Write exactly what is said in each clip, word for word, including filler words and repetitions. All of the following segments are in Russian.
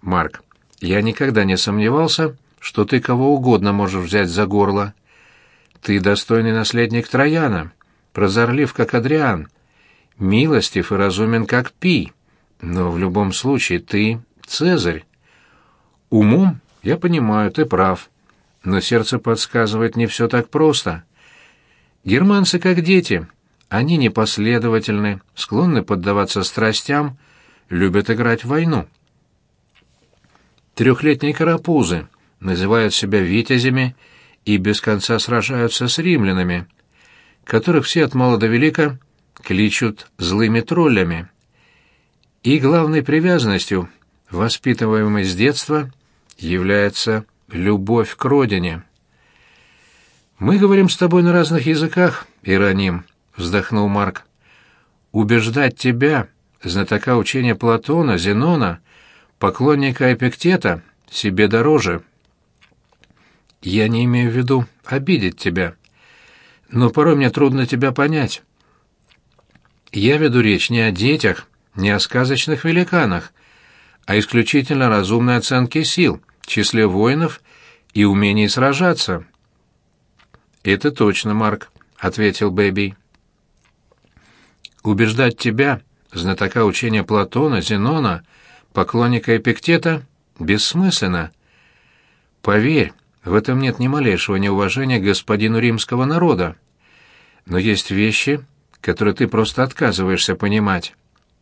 Марк, я никогда не сомневался, что ты кого угодно можешь взять за горло. Ты достойный наследник Трояна, прозорлив, как Адриан, милостив и разумен, как Пий, но в любом случае ты Цезарь. Умом, я понимаю, ты прав, но сердце подсказывает, не все так просто. Германцы как дети, они непоследовательны, склонны поддаваться страстям, любят играть в войну. Трехлетние карапузы называют себя витязями и без конца сражаются с римлянами, которых все от мала до велика кличут злыми троллями. И главной привязанностью, воспитываемой с детства, является любовь к родине. «Мы говорим с тобой на разных языках, Иероним», — вздохнул Марк. «Убеждать тебя, знатока учения Платона, Зенона, поклонника Эпиктета, себе дороже. Я не имею в виду обидеть тебя, но порой мне трудно тебя понять. Я веду речь не о детях, не о сказочных великанах, а исключительно разумной оценке сил, числе воинов и умении сражаться». «Это точно, Марк», — ответил Бэби. «Убеждать тебя, знатока учения Платона, Зенона, поклонника Эпиктета, бессмысленно. Поверь, в этом нет ни малейшего неуважения к господину римского народа. Но есть вещи, которые ты просто отказываешься понимать».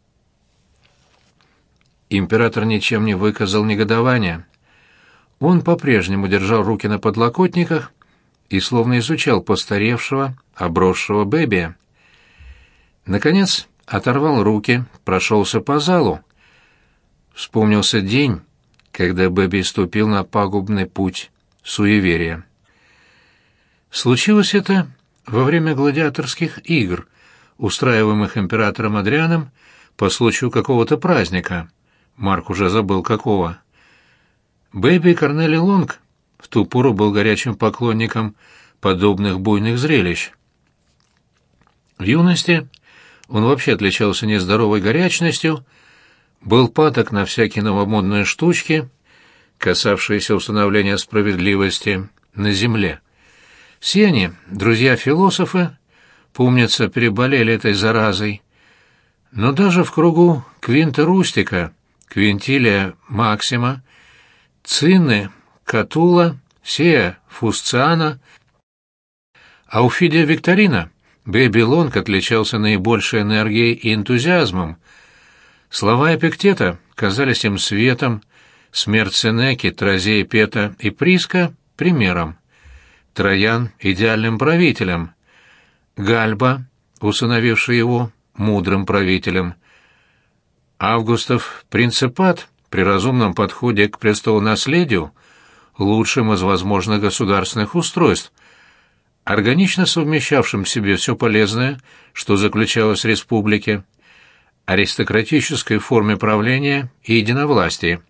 Император ничем не выказал негодования. Он по-прежнему держал руки на подлокотниках и словно изучал постаревшего, обросшего Бэби. Наконец оторвал руки, прошелся по залу. Вспомнился день, когда Бэби ступил на пагубный путь суеверия. Случилось это во время гладиаторских игр, устраиваемых императором Адрианом по случаю какого-то праздника. Марк уже забыл какого. Бэби Корнелий Лонг в ту пору был горячим поклонником подобных буйных зрелищ. В юности он вообще отличался нездоровой горячностью, был падок на всякие новомодные штучки, касавшиеся установления справедливости на земле. Все они, друзья-философы, помнится, переболели этой заразой. Но даже в кругу Квинта Рустика, Квинтилия Максима, Цинны, Катула, Сея Фусциана, Ауфидия Викторина, Бэби Лонг отличался наибольшей энергией и энтузиазмом. Слова Эпиктета казались им светом, смерть Сенеки, Тразея Пета и Приска — примером, Троян — идеальным правителем, Гальба, усыновивший его, мудрым правителем, Августов принципат при разумном подходе к престолонаследию лучшим из возможных государственных устройств, органично совмещавшим в себе все полезное, что заключалось в республике, аристократической форме правления и единовластии.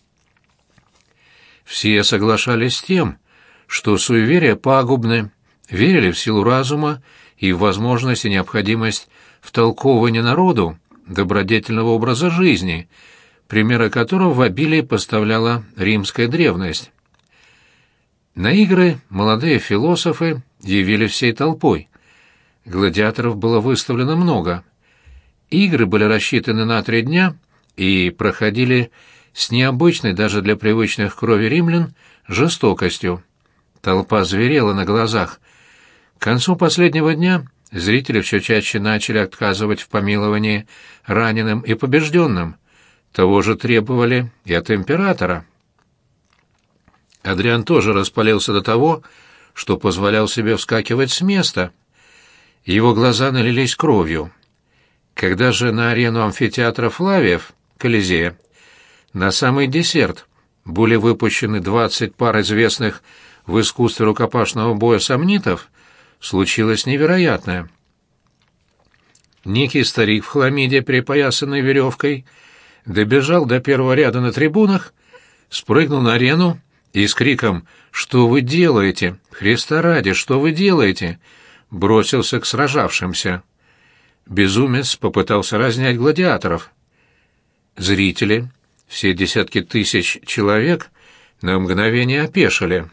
Все соглашались с тем, что суеверия пагубны, верили в силу разума и в возможность и необходимость втолковывания народу добродетельного образа жизни, примеры которого в обилии поставляла римская древность. На игры молодые философы явились всей толпой. Гладиаторов было выставлено много. Игры были рассчитаны на три дня и проходили с необычной даже для привычных к крови римлян жестокостью. Толпа зверела на глазах. К концу последнего дня зрители все чаще начали отказывать в помиловании раненым и побежденным. Того же требовали и от императора. Адриан тоже распалился до того, что позволял себе вскакивать с места. Его глаза налились кровью. Когда же на арену амфитеатра Флавиев, Колизея, на самый десерт были выпущены двадцать пар известных в искусстве рукопашного боя сомнитов, случилось невероятное. Некий старик в хламиде, припоясанный веревкой, добежал до первого ряда на трибунах, спрыгнул на арену и с криком «Что вы делаете? Христа ради, что вы делаете?» бросился к сражавшимся. Безумец попытался разнять гладиаторов. Зрители, Все десятки тысяч человек на мгновение опешили.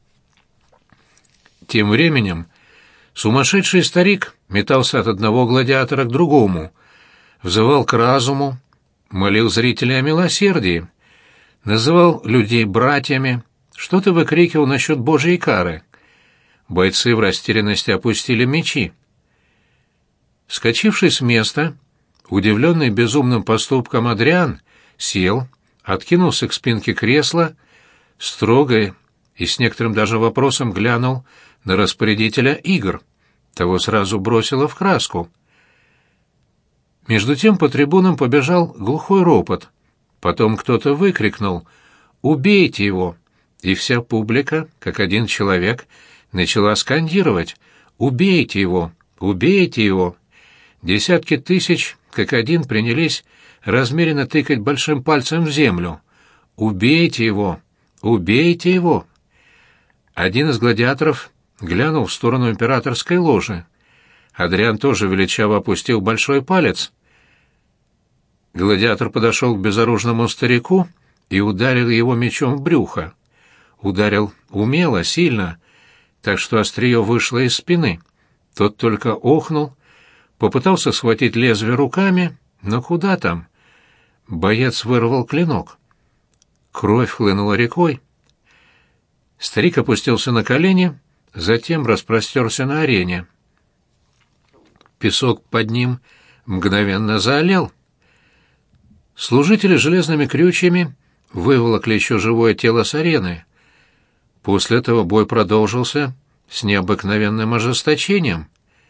Тем временем сумасшедший старик метался от одного гладиатора к другому, взывал к разуму, молил зрителей о милосердии, называл людей братьями, что-то выкрикивал насчет Божьей кары. Бойцы в растерянности опустили мечи. Вскочивший с места, удивленный безумным поступком Адриан сел, откинулся к спинке кресла, строго и с некоторым даже вопросом глянул на распорядителя игр. Того сразу бросило в краску. Между тем по трибунам побежал глухой ропот. Потом кто-то выкрикнул «Убейте его!» И вся публика, как один человек, начала скандировать «Убейте его! Убейте его!» Десятки тысяч, как один, принялись размеренно тыкать большим пальцем в землю. «Убейте его! Убейте его!» Один из гладиаторов глянул в сторону императорской ложи. Адриан тоже величаво опустил большой палец. Гладиатор подошел к безоружному старику и ударил его мечом в брюхо. Ударил умело, сильно, так что острие вышло из спины. Тот только охнул, попытался схватить лезвие руками, но куда там? Боец вырвал клинок. Кровь хлынула рекой. Старик опустился на колени, затем распростерся на арене. Песок под ним мгновенно заолел. Служители железными крючьями выволокли еще живое тело с арены. После этого бой продолжился с необыкновенным ожесточением.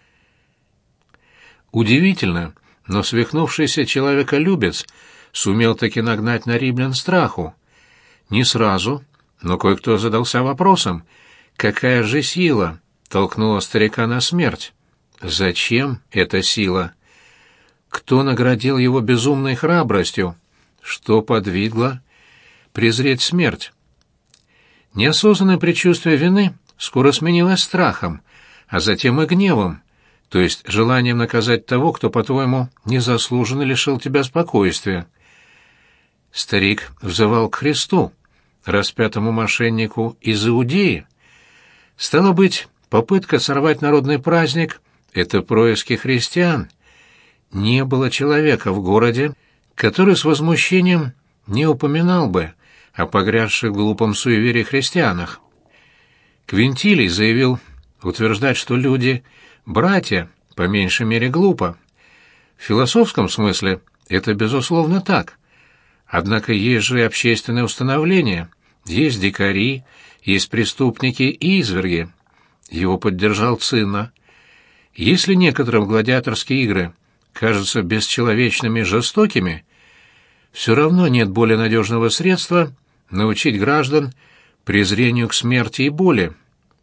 Удивительно, но свихнувшийся человеколюбец сумел таки нагнать на римлян страху. Не сразу, но кое-кто задался вопросом, какая же сила толкнула старика на смерть? Зачем эта сила? Кто наградил его безумной храбростью? Что подвигло презреть смерть? Неосознанное предчувствие вины скоро сменилось страхом, а затем и гневом, то есть желанием наказать того, кто, по-твоему, незаслуженно лишил тебя спокойствия. Старик взывал к Христу, распятому мошеннику из Иудеи. Стало быть, попытка сорвать народный праздник — это происки христиан. Не было человека в городе, который с возмущением не упоминал бы о погрязших в глупом суеверии христианах. Квинтилий заявил, утверждать, что люди — братья, по меньшей мере глупо. В философском смысле это безусловно так. Однако есть же и общественное установление, есть дикари, есть преступники и изверги. Его поддержал Цинна. Если некоторым гладиаторские игры кажутся бесчеловечными и жестокими, все равно нет более надежного средства научить граждан презрению к смерти и боли.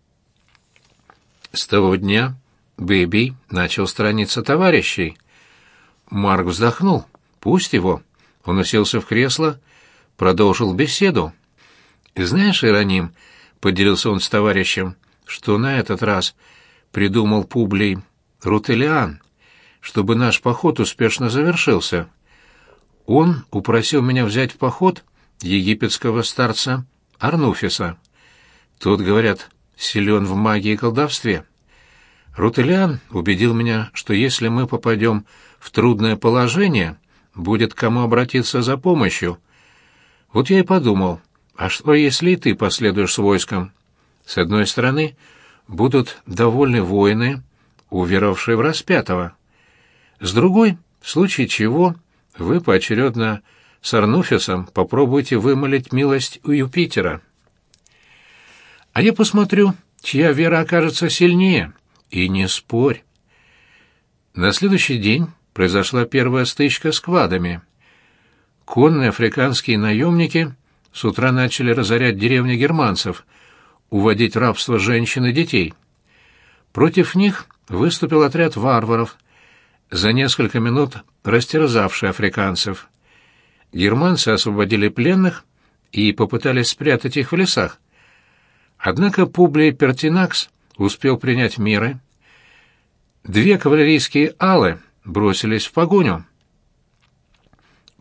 С того дня Бэби начал сторониться товарищей. Марк вздохнул. Пусть его. Он уселся в кресло, продолжил беседу. «Знаешь, Иероним, — поделился он с товарищем, — что на этот раз придумал Публий Рутилиан, чтобы наш поход успешно завершился. Он упросил меня взять в поход египетского старца Арнуфиса. Тот, говорят, силен в магии и колдовстве. Рутилиан убедил меня, что если мы попадем в трудное положение, будет к кому обратиться за помощью. Вот я и подумал, а что, если и ты последуешь с войском? С одной стороны, будут довольны воины, уверовавшие в распятого. С другой, в случае чего, вы поочередно с Арнуфисом попробуйте вымолить милость у Юпитера. А я посмотрю, чья вера окажется сильнее, и не спорь». На следующий день произошла первая стычка с квадами. Конные африканские наемники с утра начали разорять деревни германцев, уводить в рабство женщин и детей. Против них выступил отряд варваров, за несколько минут растерзавший африканцев. Германцы освободили пленных и попытались спрятать их в лесах. Однако Публий Пертинакс успел принять меры. Две кавалерийские алы бросились в погоню.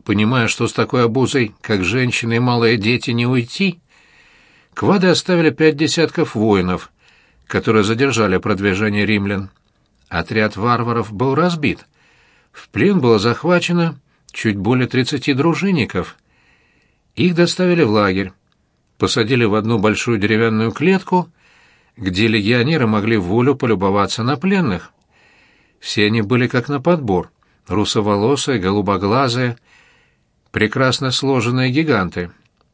Понимая, что с такой обузой, как женщины и малые дети, не уйти, квады оставили пять десятков воинов, которые задержали продвижение римлян. Отряд варваров был разбит. В плен было захвачено чуть более тридцати дружинников. Их доставили в лагерь, посадили в одну большую деревянную клетку, где легионеры могли в волю полюбоваться на пленных. Все они были как на подбор, русоволосые, голубоглазые, прекрасно сложенные гиганты.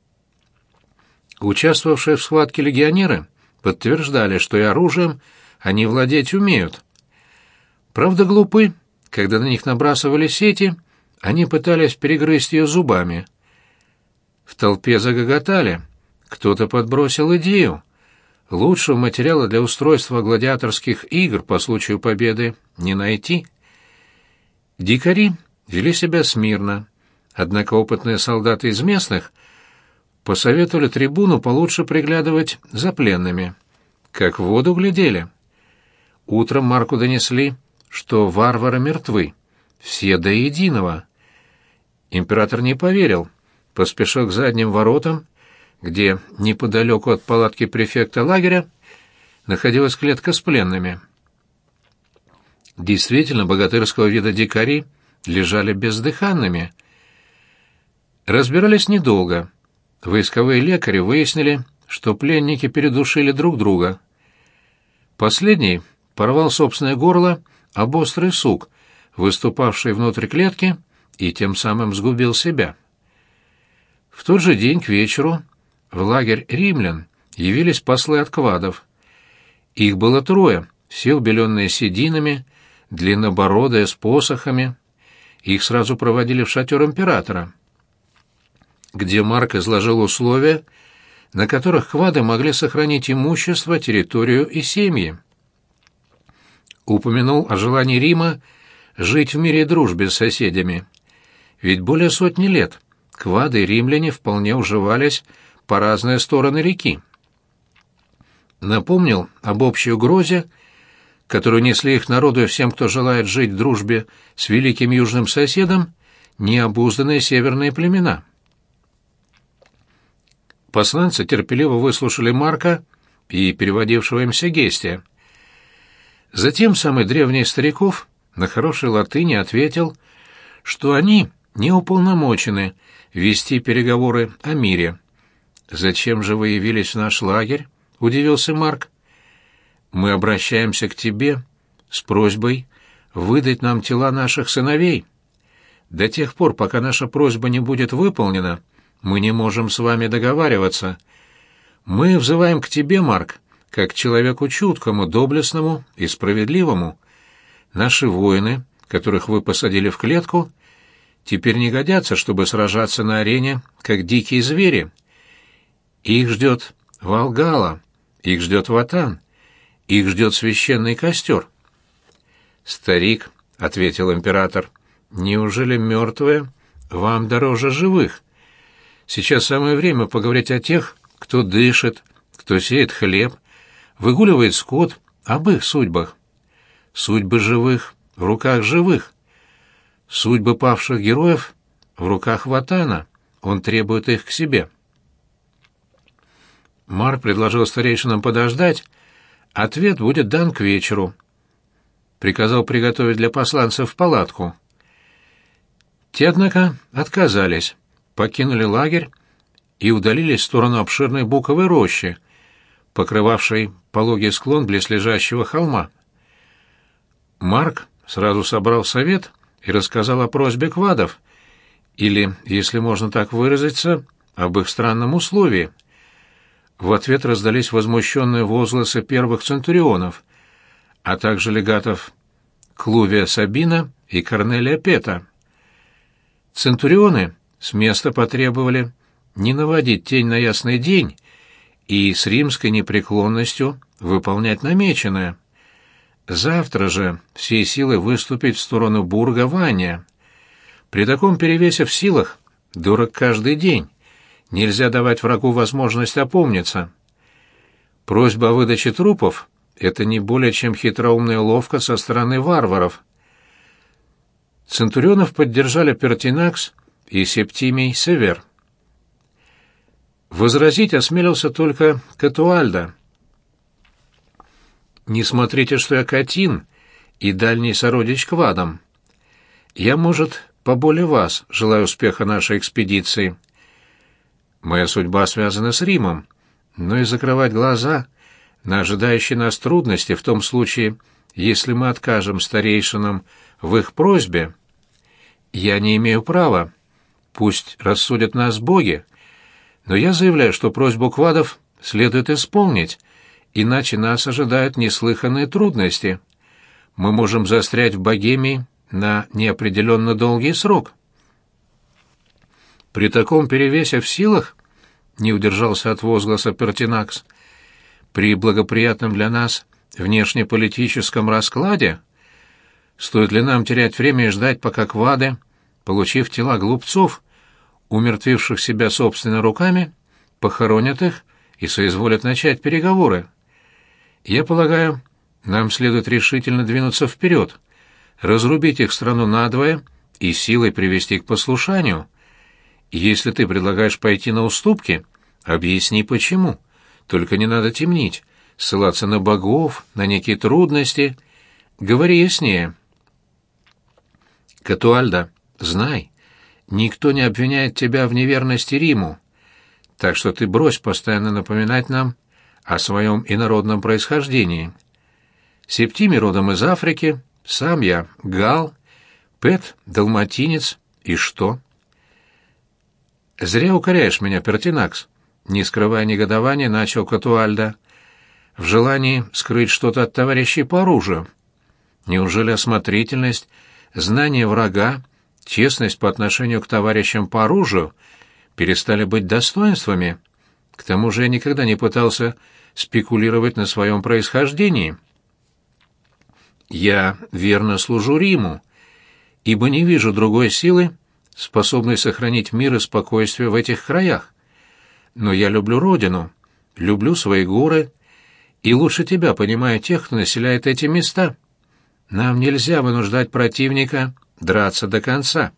Участвовавшие в схватке легионеры подтверждали, что и оружием они владеть умеют. Правда, глупы, когда на них набрасывали сети, они пытались перегрызть ее зубами. В толпе загоготали. Кто-то подбросил идею. Лучшего материала для устройства гладиаторских игр по случаю победы не найти. Дикари вели себя смирно, однако опытные солдаты из местных посоветовали трибуну получше приглядывать за пленными. Как в воду глядели. Утром Марку донесли, что варвары мертвы, все до единого. Император не поверил, поспешил к задним воротам, где, неподалеку от палатки префекта лагеря, находилась клетка с пленными. Действительно, богатырского вида дикари лежали бездыханными. Разбирались недолго. Войсковые лекари выяснили, что пленники передушили друг друга. Последний порвал собственное горло об острый сук, выступавший внутрь клетки, и тем самым сгубил себя. В тот же день к вечеру в лагерь римлян явились послы от квадов. Их было трое, все убеленные сединами, длиннобородые, с посохами. Их сразу проводили в шатер императора, где Марк изложил условия, на которых квады могли сохранить имущество, территорию и семьи. Упомянул о желании Рима жить в мире и дружбе с соседями. Ведь более сотни лет квады и римляне вполне уживались по разные стороны реки. Напомнил об общей угрозе, которую несли их народу и всем, кто желает жить в дружбе с великим южным соседом, необузданные северные племена. Посланцы терпеливо выслушали Марка и переводившего им Сегестия. Затем самый древний из стариков на хорошей латыни ответил, что они не уполномочены вести переговоры о мире. «Зачем же вы явились в наш лагерь?» — удивился Марк. «Мы обращаемся к тебе с просьбой выдать нам тела наших сыновей. До тех пор, пока наша просьба не будет выполнена, мы не можем с вами договариваться. Мы взываем к тебе, Марк, как к человеку чуткому, доблестному и справедливому. Наши воины, которых вы посадили в клетку, теперь не годятся, чтобы сражаться на арене, как дикие звери. Их ждет Валгалла, их ждет Ватан, их ждет священный костер». «Старик», — ответил император, — «неужели мертвые вам дороже живых? Сейчас самое время поговорить о тех, кто дышит, кто сеет хлеб, выгуливает скот, об их судьбах. Судьбы живых в руках живых. Судьбы павших героев в руках Ватана. Он требует их к себе». Марк предложил старейшинам подождать. Ответ будет дан к вечеру. Приказал приготовить для посланцев палатку. Те, однако, отказались, покинули лагерь и удалились в сторону обширной буковой рощи, покрывавшей пологий склон близлежащего холма. Марк сразу собрал совет и рассказал о просьбе квадов, или, если можно так выразиться, об их странном условии. В ответ раздались возмущенные возгласы первых центурионов, а также легатов Клувия Сабина и Корнелия Пета. Центурионы с места потребовали не наводить тень на ясный день и с римской непреклонностью выполнять намеченное. Завтра же всей силой выступить в сторону Бурга Вания. При таком перевесе в силах дорог каждый день. Нельзя давать врагу возможность опомниться. Просьба о выдаче трупов — это не более чем хитроумная уловка со стороны варваров. Центурионов поддержали Пертинакс и Септимий Север. Возразить осмелился только Катуальда. «Не смотрите, что я Катин и дальний сородич Квадам. Я, может, поболее вас желаю успеха нашей экспедиции. Моя судьба связана с Римом, но и закрывать глаза на ожидающие нас трудности в том случае, если мы откажем старейшинам в их просьбе, я не имею права. Пусть рассудят нас боги, но я заявляю, что просьбу квадов следует исполнить, иначе нас ожидают неслыханные трудности. Мы можем застрять в Богемии на неопределенно долгий срок». «При таком перевесе в силах, — не удержался от возгласа Пертинакс, — при благоприятном для нас внешнеполитическом раскладе, стоит ли нам терять время и ждать, пока квады, получив тела глупцов, умертвивших себя собственными руками, похоронят их и соизволят начать переговоры? Я полагаю, нам следует решительно двинуться вперед, разрубить их страну надвое и силой привести к послушанию. Если ты предлагаешь пойти на уступки, объясни почему. Только не надо темнить, ссылаться на богов, на некие трудности. Говори яснее». «Катуальда, знай, никто не обвиняет тебя в неверности Риму, так что ты брось постоянно напоминать нам о своем инородном происхождении. Септимий родом из Африки, сам я гал, Пет — далматинец, и что?» «Зря укоряешь меня, Пертинакс», — не скрывая негодования, начал Катуальда, в желании скрыть что-то от товарищей по оружию. «Неужели осмотрительность, знание врага, честность по отношению к товарищам по оружию перестали быть достоинствами? К тому же я никогда не пытался спекулировать на своем происхождении. Я верно служу Риму, ибо не вижу другой силы, способной сохранить мир и спокойствие в этих краях. Но я люблю родину, люблю свои горы, и лучше тебя понимаю тех, кто населяет эти места. Нам нельзя вынуждать противника драться до конца».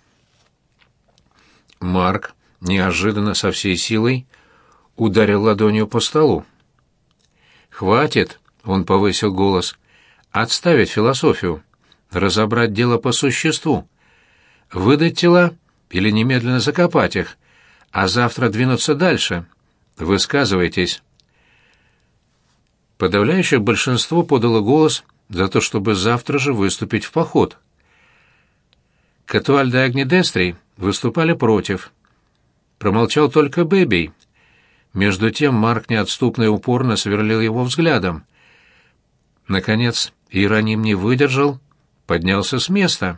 Марк неожиданно со всей силой ударил ладонью по столу. «Хватит», — он повысил голос, — «отставить философию, разобрать дело по существу, выдать тела или немедленно закопать их, а завтра двинуться дальше. Высказывайтесь». Подавляющее большинство подало голос за то, чтобы завтра же выступить в поход. Катуальда и Агнедестрий выступали против. Промолчал только Бебий. Между тем Марк неотступно и упорно сверлил его взглядом. Наконец Иероним не выдержал, поднялся с места.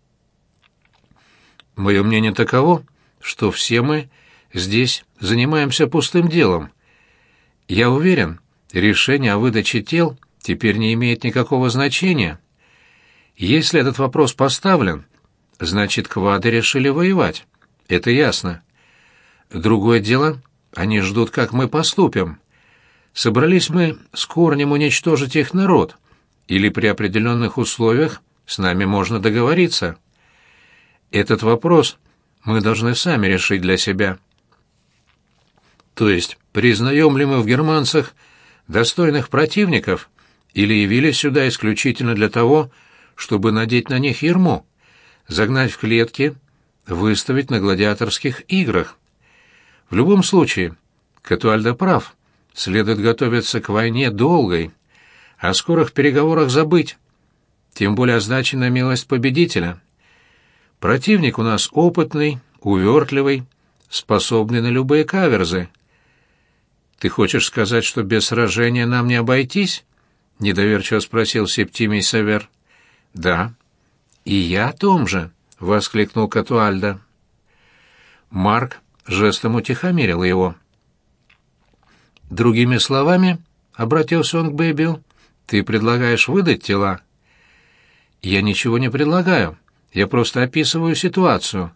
«Мое мнение таково, что все мы здесь занимаемся пустым делом. Я уверен, решение о выдаче тел теперь не имеет никакого значения. Если этот вопрос поставлен, значит, квады решили воевать. Это ясно. Другое дело, они ждут, как мы поступим. Собрались мы с корнем уничтожить их народ, или при определенных условиях с нами можно договориться. Этот вопрос мы должны сами решить для себя. То есть, признаем ли мы в германцах достойных противников, или явились сюда исключительно для того, чтобы надеть на них ярмо, загнать в клетки, выставить на гладиаторских играх? В любом случае, Катуальда прав, следует готовиться к войне долгой, о скорых переговорах забыть, тем более означенная милость победителя. Противник у нас опытный, увертливый, способный на любые каверзы. «Ты хочешь сказать, что без сражения нам не обойтись?» — недоверчиво спросил Септимий Север. «Да». «И я о том же», — воскликнул Катуальда. Марк жестом утихомирил его. «Другими словами, — обратился он к Бэбию, — ты предлагаешь выдать тела?» «Я ничего не предлагаю, я просто описываю ситуацию.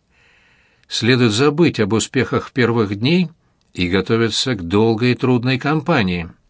Следует забыть об успехах первых дней и готовиться к долгой и трудной кампании».